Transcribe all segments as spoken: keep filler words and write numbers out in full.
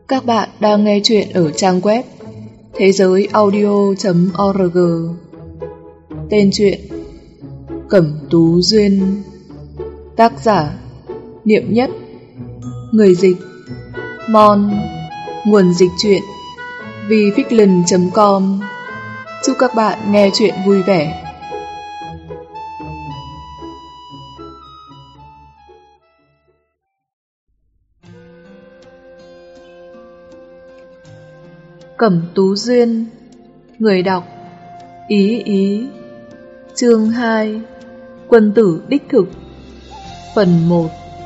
Các bạn đang nghe chuyện ở trang web thế giới audio chấm org. Tên truyện Cẩm Tú Duyên. Tác giả Niệm Nhất. Người dịch Mon. Nguồn dịch truyện vifiction chấm com. Chúc các bạn nghe chuyện vui vẻ. Cẩm Tú Duyên. Người đọc Ý Ý. Chương hai. Quân tử đích thực. Phần một.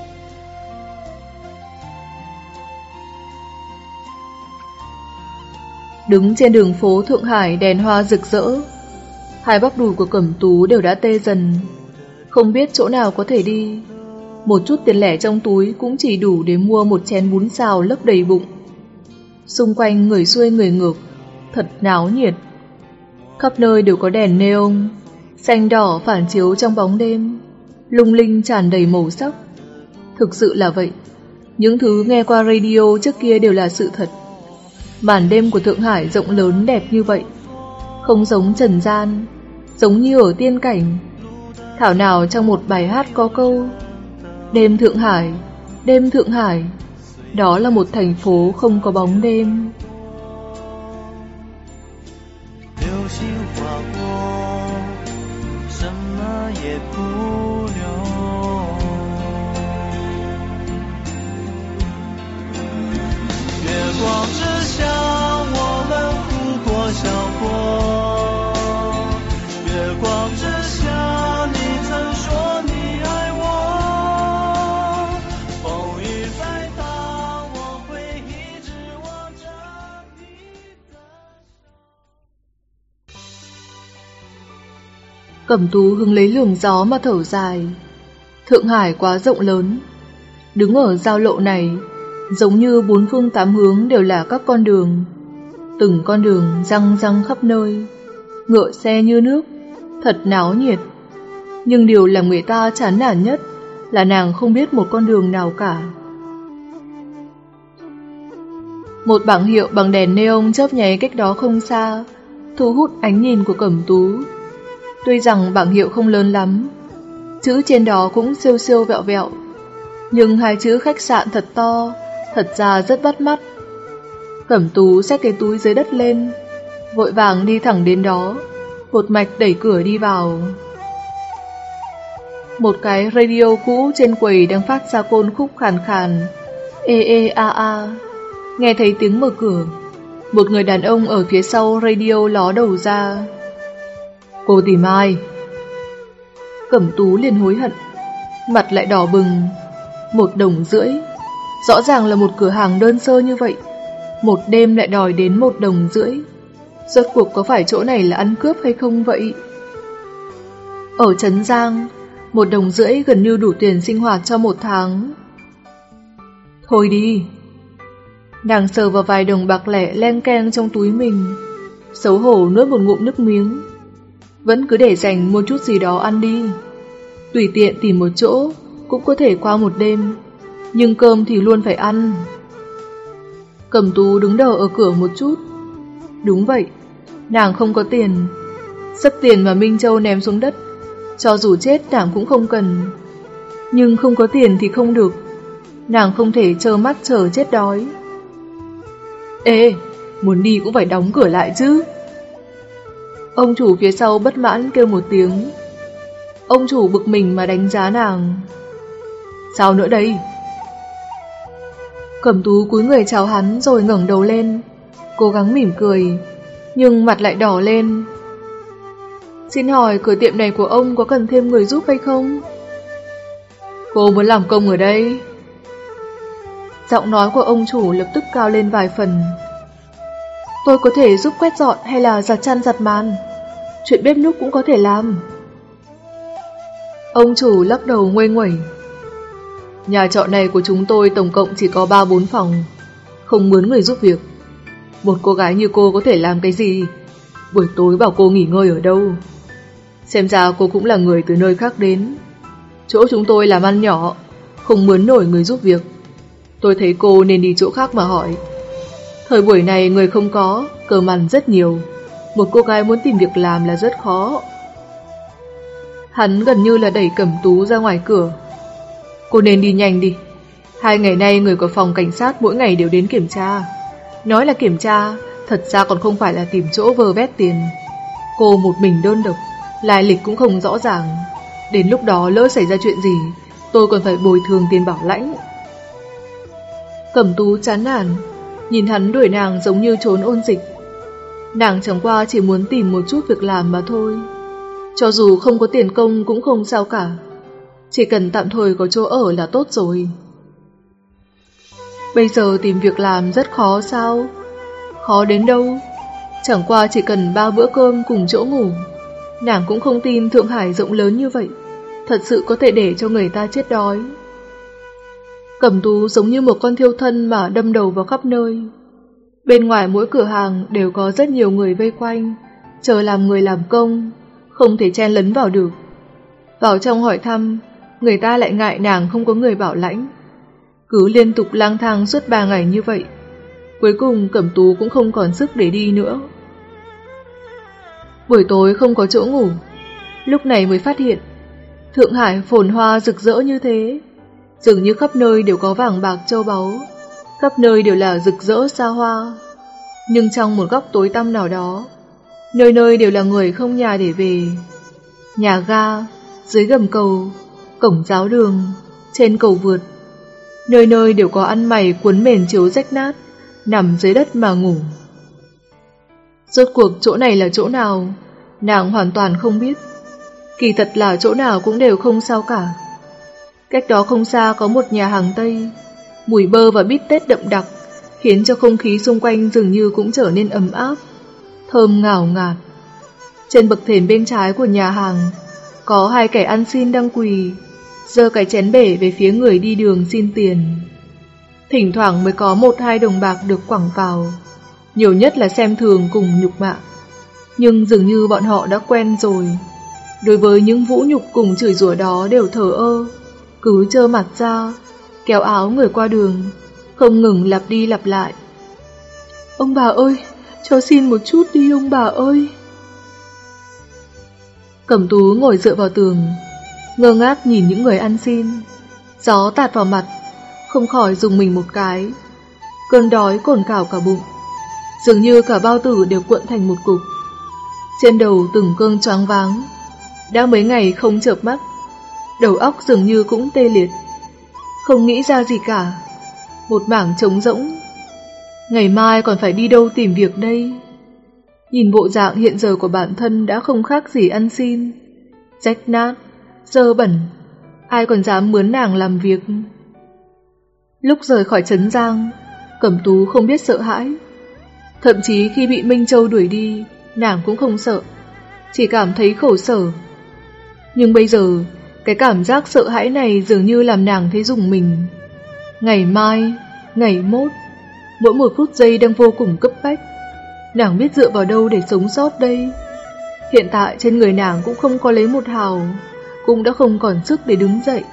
Đứng trên đường phố Thượng Hải đèn hoa rực rỡ, hai bắp đùi của Cẩm Tú đều đã tê dần, không biết chỗ nào có thể đi. Một chút tiền lẻ trong túi cũng chỉ đủ để mua một chén bún xào lấp đầy bụng. Xung quanh người xuôi người ngược, thật náo nhiệt. Khắp nơi đều có đèn neon, xanh đỏ phản chiếu trong bóng đêm, lung linh tràn đầy màu sắc. Thực sự là vậy, những thứ nghe qua radio trước kia đều là sự thật. Màn đêm của Thượng Hải rộng lớn đẹp như vậy, không giống trần gian, giống như ở tiên cảnh. Thảo nào trong một bài hát có câu: đêm Thượng Hải, đêm Thượng Hải, đó là một thành phố không có bóng đêm. Cẩm Tú hứng lấy luồng gió mà thở dài. Thượng Hải quá rộng lớn. Đứng ở giao lộ này, giống như bốn phương tám hướng đều là các con đường. Từng con đường răng răng khắp nơi, ngựa xe như nước, thật náo nhiệt. Nhưng điều làm người ta chán nản nhất là nàng không biết một con đường nào cả. Một bảng hiệu bằng đèn neon chớp nháy cách đó không xa, thu hút ánh nhìn của Cẩm Tú. Tuy rằng bảng hiệu không lớn lắm, chữ trên đó cũng siêu siêu vẹo vẹo, nhưng hai chữ khách sạn thật to, thật ra rất bắt mắt. Cẩm Tú xách cái túi dưới đất lên, vội vàng đi thẳng đến đó, một mạch đẩy cửa đi vào. Một cái radio cũ trên quầy đang phát ra côn khúc khàn khàn, ê ê a a. Nghe thấy tiếng mở cửa, một người đàn ông ở phía sau radio ló đầu ra. Cô tìm ai? Cẩm Tú liền hối hận, mặt lại đỏ bừng. Một đồng rưỡi, rõ ràng là một cửa hàng đơn sơ như vậy, một đêm lại đòi đến một đồng rưỡi. Rốt cuộc có phải chỗ này là ăn cướp hay không vậy? Ở Trấn Giang, một đồng rưỡi gần như đủ tiền sinh hoạt cho một tháng. Thôi đi. Nàng sờ vào vài đồng bạc lẻ len keng trong túi mình, xấu hổ nuốt một ngụm nước miếng. Vẫn cứ để dành một chút gì đó ăn đi. Tùy tiện tìm một chỗ cũng có thể qua một đêm, nhưng cơm thì luôn phải ăn. Cẩm Tú đứng đờ ở cửa một chút. Đúng vậy, nàng không có tiền. Sấp tiền mà Minh Châu ném xuống đất, cho dù chết nàng cũng không cần. Nhưng không có tiền thì không được, nàng không thể trơ mắt chờ chết đói. Ê, muốn đi cũng phải đóng cửa lại chứ. Ông chủ phía sau bất mãn kêu một tiếng. Ông chủ bực mình mà đánh giá nàng. Sao nữa đây? Cẩm Tú cúi người chào hắn rồi ngẩng đầu lên, cố gắng mỉm cười, nhưng mặt lại đỏ lên. Xin hỏi cửa tiệm này của ông có cần thêm người giúp hay không? Cô muốn làm công ở đây? Giọng nói của ông chủ lập tức cao lên vài phần. Tôi có thể giúp quét dọn hay là giặt chăn giặt màn, chuyện bếp núc cũng có thể làm. Ông chủ lắc đầu nguây nguẩy. Nhà trọ này của chúng tôi tổng cộng chỉ có ba bốn phòng, không mướn người giúp việc. Một cô gái như cô có thể làm cái gì? Buổi tối bảo cô nghỉ ngơi ở đâu? Xem ra cô cũng là người từ nơi khác đến. Chỗ chúng tôi làm ăn nhỏ, không mướn nổi người giúp việc. Tôi thấy cô nên đi chỗ khác mà hỏi. Thời buổi này người không có, cơm ăn rất nhiều. Một cô gái muốn tìm việc làm là rất khó. Hắn gần như là đẩy Cẩm Tú ra ngoài cửa. Cô nên đi nhanh đi. Hai ngày nay người của phòng cảnh sát mỗi ngày đều đến kiểm tra. Nói là kiểm tra, thật ra còn không phải là tìm chỗ vơ vét tiền. Cô một mình đơn độc, lai lịch cũng không rõ ràng. Đến lúc đó lỡ xảy ra chuyện gì, tôi còn phải bồi thường tiền bảo lãnh. Cẩm Tú chán nản, nhìn hắn đuổi nàng giống như trốn ôn dịch. Nàng chẳng qua chỉ muốn tìm một chút việc làm mà thôi. Cho dù không có tiền công cũng không sao cả, chỉ cần tạm thời có chỗ ở là tốt rồi. Bây giờ tìm việc làm rất khó sao? Khó đến đâu? Chẳng qua chỉ cần ba bữa cơm cùng chỗ ngủ. Nàng cũng không tin Thượng Hải rộng lớn như vậy thật sự có thể để cho người ta chết đói. Cẩm Tú giống như một con thiêu thân mà đâm đầu vào khắp nơi. Bên ngoài mỗi cửa hàng đều có rất nhiều người vây quanh, chờ làm người làm công, không thể chen lấn vào được. Vào trong hỏi thăm, người ta lại ngại nàng không có người bảo lãnh. Cứ liên tục lang thang suốt ba ngày như vậy. Cuối cùng Cẩm Tú cũng không còn sức để đi nữa. Buổi tối không có chỗ ngủ, lúc này mới phát hiện Thượng Hải phồn hoa rực rỡ như thế. Dường như khắp nơi đều có vàng bạc châu báu, khắp nơi đều là rực rỡ xa hoa. Nhưng trong một góc tối tăm nào đó, nơi nơi đều là người không nhà để về. Nhà ga, dưới gầm cầu, cổng giáo đường, trên cầu vượt, nơi nơi đều có ăn mày cuốn mền chiếu rách nát, nằm dưới đất mà ngủ. Rốt cuộc chỗ này là chỗ nào, nàng hoàn toàn không biết. Kỳ thật là chỗ nào cũng đều không sao cả. Cách đó không xa có một nhà hàng Tây, mùi bơ và bít tết đậm đặc khiến cho không khí xung quanh dường như cũng trở nên ấm áp, thơm ngào ngạt. Trên bậc thềm bên trái của nhà hàng có hai kẻ ăn xin đang quỳ, giơ cái chén bể về phía người đi đường xin tiền. Thỉnh thoảng mới có một hai đồng bạc được quẳng vào, nhiều nhất là xem thường cùng nhục mạ. Nhưng dường như bọn họ đã quen rồi, đối với những vũ nhục cùng chửi rủa đó đều thờ ơ, cứ trơ mặt ra, kéo áo người qua đường, không ngừng lặp đi lặp lại. Ông bà ơi, cho xin một chút đi ông bà ơi. Cẩm Tú ngồi dựa vào tường, ngơ ngác nhìn những người ăn xin. Gió tạt vào mặt, không khỏi rùng mình một cái. Cơn đói cồn cào cả bụng, dường như cả bao tử đều cuộn thành một cục. Trên đầu từng cơn choáng váng, đã mấy ngày không chợp mắt, đầu óc dường như cũng tê liệt, không nghĩ ra gì cả, một mảng trống rỗng. Ngày mai còn phải đi đâu tìm việc đây? Nhìn bộ dạng hiện giờ của bản thân đã không khác gì ăn xin, rách nát, dơ bẩn, ai còn dám mướn nàng làm việc. Lúc rời khỏi Trấn Giang, Cẩm Tú không biết sợ hãi. Thậm chí khi bị Minh Châu đuổi đi, nàng cũng không sợ, chỉ cảm thấy khổ sở. Nhưng bây giờ, cái cảm giác sợ hãi này dường như làm nàng thấy rùng mình. Ngày mai, ngày mốt, mỗi một phút giây đang vô cùng cấp bách. Nàng biết dựa vào đâu để sống sót đây? Hiện tại trên người nàng cũng không có lấy một hào, cũng đã không còn sức để đứng dậy.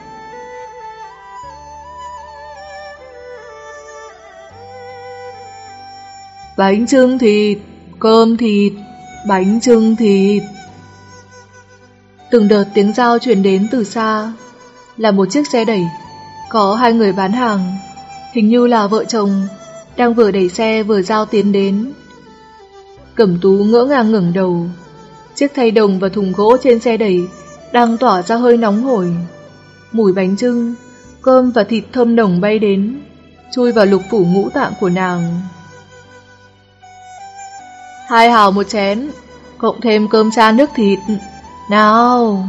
Bánh chưng thịt, cơm thịt, bánh chưng thịt. Từng đợt tiếng dao truyền đến từ xa, là một chiếc xe đẩy, có hai người bán hàng, hình như là vợ chồng, đang vừa đẩy xe vừa giao tiến đến. Cẩm Tú ngỡ ngàng ngẩng đầu, chiếc thay đồng và thùng gỗ trên xe đẩy đang tỏa ra hơi nóng hổi. Mùi bánh chưng, cơm và thịt thơm nồng bay đến, chui vào lục phủ ngũ tạng của nàng. Hai hào một chén, cộng thêm cơm chan nước thịt. Nào!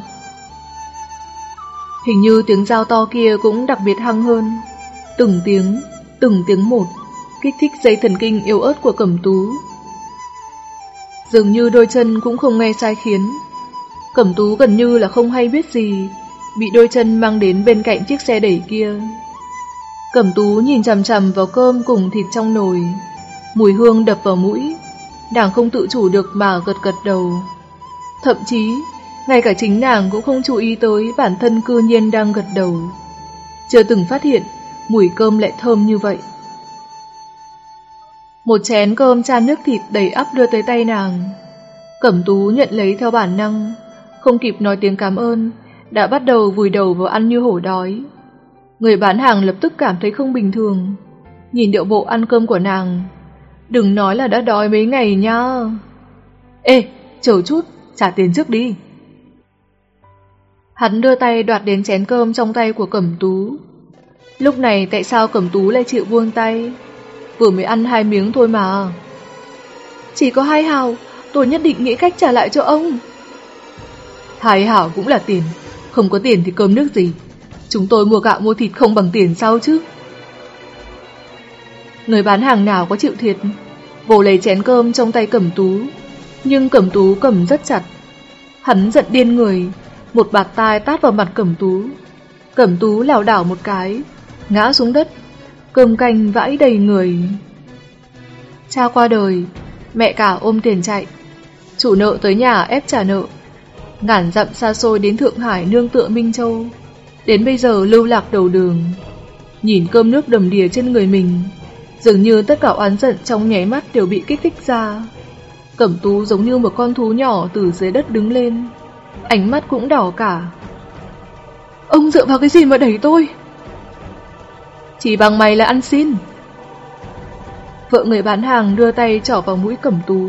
Hình như tiếng dao to kia cũng đặc biệt hăng hơn, từng tiếng, từng tiếng một, kích thích dây thần kinh yếu ớt của Cẩm Tú. Dường như đôi chân cũng không nghe sai khiến, Cẩm Tú gần như là không hay biết gì, bị đôi chân mang đến bên cạnh chiếc xe đẩy kia. Cẩm Tú nhìn chằm chằm vào cơm cùng thịt trong nồi, mùi hương đập vào mũi, nàng không tự chủ được mà gật gật đầu. Thậm chí, ngay cả chính nàng cũng không chú ý tới bản thân cư nhiên đang gật đầu. Chưa từng phát hiện mùi cơm lại thơm như vậy. Một chén cơm chan nước thịt đầy ắp đưa tới tay nàng. Cẩm Tú nhận lấy theo bản năng, không kịp nói tiếng cảm ơn, đã bắt đầu vùi đầu vào ăn như hổ đói. Người bán hàng lập tức cảm thấy không bình thường, nhìn điệu bộ ăn cơm của nàng. Đừng nói là đã đói mấy ngày nha. Ê, chờ chút, trả tiền trước đi. Hắn đưa tay đoạt đến chén cơm trong tay của Cẩm Tú. Lúc này tại sao Cẩm Tú lại chịu buông tay? Vừa mới ăn hai miếng thôi mà. Chỉ có hai hào, tôi nhất định nghĩ cách trả lại cho ông. Hai hào cũng là tiền, không có tiền thì cơm nước gì. Chúng tôi mua gạo mua thịt không bằng tiền sao chứ? Người bán hàng nào có chịu thiệt, vồ lấy chén cơm trong tay Cẩm Tú, nhưng Cẩm Tú cầm rất chặt. Hắn giận điên người, một bạt tai tát vào mặt Cẩm Tú. Cẩm Tú lảo đảo một cái, ngã xuống đất, cơm canh vãi đầy người. Cha qua đời, mẹ cả ôm tiền chạy, chủ nợ tới nhà ép trả nợ. Ngàn dặm xa xôi đến Thượng Hải nương tựa Minh Châu, đến bây giờ lưu lạc đầu đường. Nhìn cơm nước đầm đìa trên người mình, dường như tất cả oán giận trong nháy mắt đều bị kích thích ra. Cẩm Tú giống như một con thú nhỏ từ dưới đất đứng lên, ánh mắt cũng đỏ cả. Ông dựa vào cái gì mà đẩy tôi? Chỉ bằng mày là ăn xin. Vợ người bán hàng đưa tay trỏ vào mũi Cẩm Tú.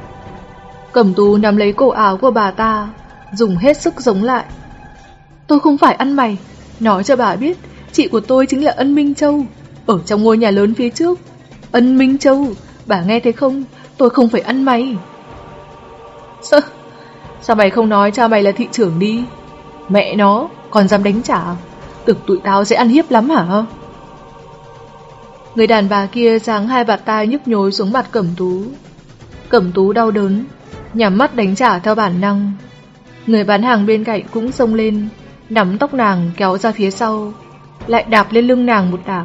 Cẩm Tú nắm lấy cổ áo của bà ta, dùng hết sức giống lại. Tôi không phải ăn mày, nói cho bà biết, chị của tôi chính là Ân Minh Châu, ở trong ngôi nhà lớn phía trước. Ân Minh Châu, bà nghe thấy không? Tôi không phải ăn mày. Sao, sao mày không nói cha mày là thị trưởng đi? Mẹ nó, còn dám đánh trả? Tưởng tụi tao sẽ ăn hiếp lắm hả? Người đàn bà kia giáng hai bạt tai nhức nhối xuống mặt Cẩm Tú. Cẩm Tú đau đớn, nhắm mắt đánh trả theo bản năng. Người bán hàng bên cạnh cũng xông lên, nắm tóc nàng kéo ra phía sau, lại đạp lên lưng nàng một đạp.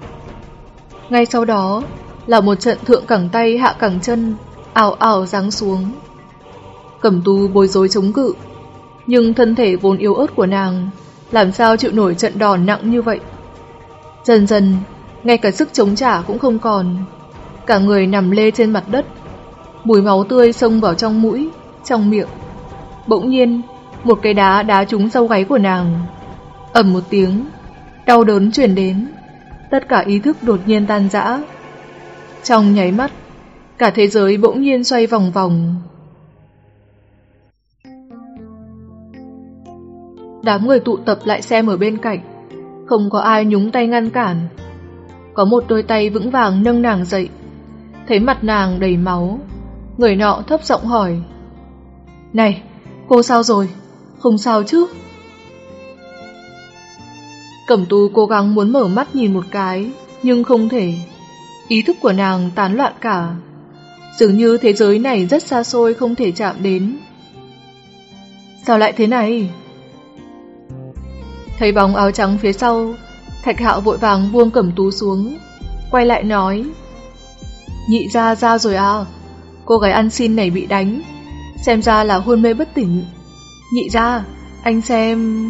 Ngay sau đó là một trận thượng cẳng tay hạ cẳng chân, ảo ảo giáng xuống. Cẩm Tú bối rối chống cự, nhưng thân thể vốn yếu ớt của nàng làm sao chịu nổi trận đòn nặng như vậy. Dần dần, ngay cả sức chống trả cũng không còn, cả người nằm lê trên mặt đất, mùi máu tươi xông vào trong mũi, trong miệng. Bỗng nhiên, một cái đá đá trúng sau gáy của nàng. Ầm một tiếng, đau đớn truyền đến, tất cả ý thức đột nhiên tan rã. Trong nháy mắt, cả thế giới bỗng nhiên xoay vòng vòng. Đám người tụ tập lại xem ở bên cạnh, không có ai nhúng tay ngăn cản. Có một đôi tay vững vàng nâng nàng dậy. Thấy mặt nàng đầy máu, người nọ thấp giọng hỏi: Này, cô sao rồi? Không sao chứ? Cẩm Tú cố gắng muốn mở mắt nhìn một cái, nhưng không thể. Ý thức của nàng tán loạn cả, dường như thế giới này rất xa xôi không thể chạm đến. Sao lại thế này? Thấy bóng áo trắng phía sau, Thạch Hạo vội vàng buông Cẩm Tú xuống, quay lại nói: Nhị gia ra rồi à? Cô gái ăn xin này bị đánh, xem ra là hôn mê bất tỉnh. Nhị gia, anh xem...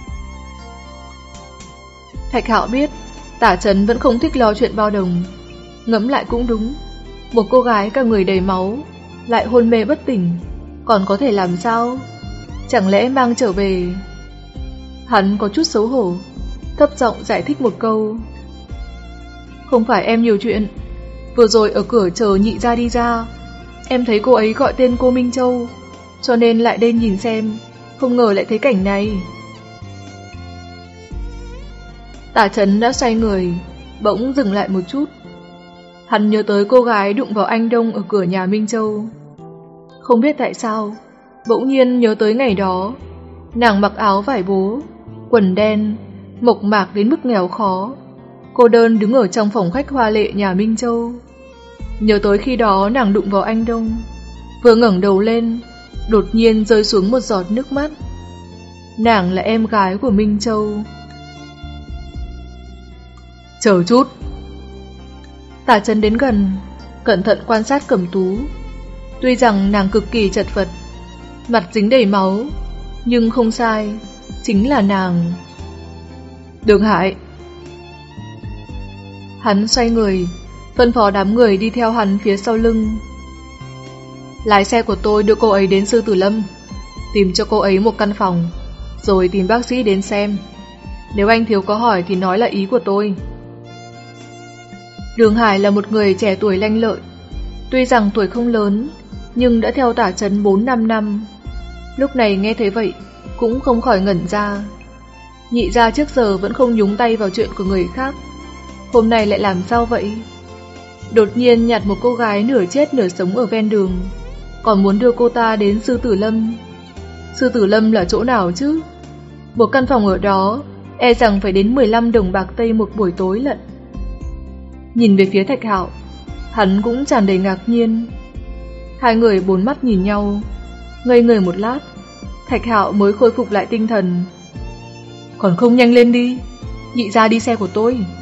Thạch Hạo biết Tả Trấn vẫn không thích lo chuyện bao đồng. Ngẫm lại cũng đúng, một cô gái cả người đầy máu lại hôn mê bất tỉnh, còn có thể làm sao? Chẳng lẽ mang trở về? Hắn có chút xấu hổ, thấp giọng giải thích một câu: Không phải em nhiều chuyện, vừa rồi ở cửa chờ nhị gia đi ra, em thấy cô ấy gọi tên cô Minh Châu, cho nên lại đến nhìn xem, không ngờ lại thấy cảnh này. Tả Trấn đã xoay người, bỗng dừng lại một chút. Hắn nhớ tới cô gái đụng vào anh Đông ở cửa nhà Minh Châu. Không biết tại sao, bỗng nhiên nhớ tới ngày đó, nàng mặc áo vải bố, quần đen, mộc mạc đến mức nghèo khó, cô đơn đứng ở trong phòng khách hoa lệ nhà Minh Châu. Nhớ tới khi đó nàng đụng vào anh Đông, vừa ngẩng đầu lên, đột nhiên rơi xuống một giọt nước mắt. Nàng là em gái của Minh Châu. Chờ chút. Tả Trấn đến gần, cẩn thận quan sát Cẩm Tú. Tuy rằng nàng cực kỳ chật vật, mặt dính đầy máu, nhưng không sai, chính là nàng. Đường Hải. Hắn xoay người, phân phó đám người đi theo hắn phía sau lưng. Lái xe của tôi đưa cô ấy đến Sư Tử Lâm, tìm cho cô ấy một căn phòng, rồi tìm bác sĩ đến xem. Nếu anh thiếu có hỏi thì nói là ý của tôi. Đường Hải là một người trẻ tuổi lanh lợi. Tuy rằng tuổi không lớn, nhưng đã theo Tả Chấn bốn năm năm. Lúc này nghe thấy vậy, cũng không khỏi ngẩn ra. Nhị gia trước giờ vẫn không nhúng tay vào chuyện của người khác, hôm nay lại làm sao vậy? Đột nhiên nhặt một cô gái nửa chết nửa sống ở ven đường, còn muốn đưa cô ta đến Sư Tử Lâm. Sư Tử Lâm là chỗ nào chứ? Một căn phòng ở đó, e rằng phải đến mười lăm đồng bạc Tây một buổi tối lận. Nhìn về phía Thạch Hạo, hắn cũng tràn đầy ngạc nhiên. Hai người bốn mắt nhìn nhau, ngây người một lát, Thạch Hạo mới khôi phục lại tinh thần. Còn không nhanh lên đi, nhị gia đi xe của tôi.